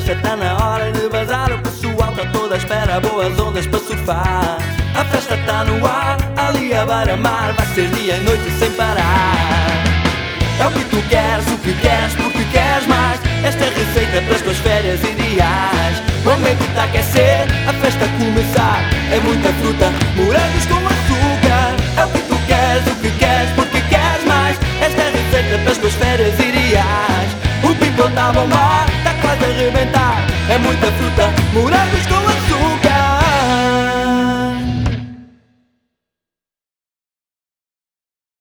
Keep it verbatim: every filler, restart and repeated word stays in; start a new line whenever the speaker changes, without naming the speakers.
festa tá na hora de vazar, o pessoal tá toda à espera, boas ondas para surfar. A festa tá no ar, ali a beira-mar, vai ser dia e noite sem parar. É o que tu queres, o que queres, porque queres mais. Esta é a receita para as tuas férias ideais. O ambiente está a aquecer, a festa a começar. É muita fruta, morangos com açúcar. É o que tu queres, o que queres, porque queres mais. Esta é a receita para as tuas férias ideais. O people está a bombar, está quase a arrebentar. É muita fruta, morangos com açúcar.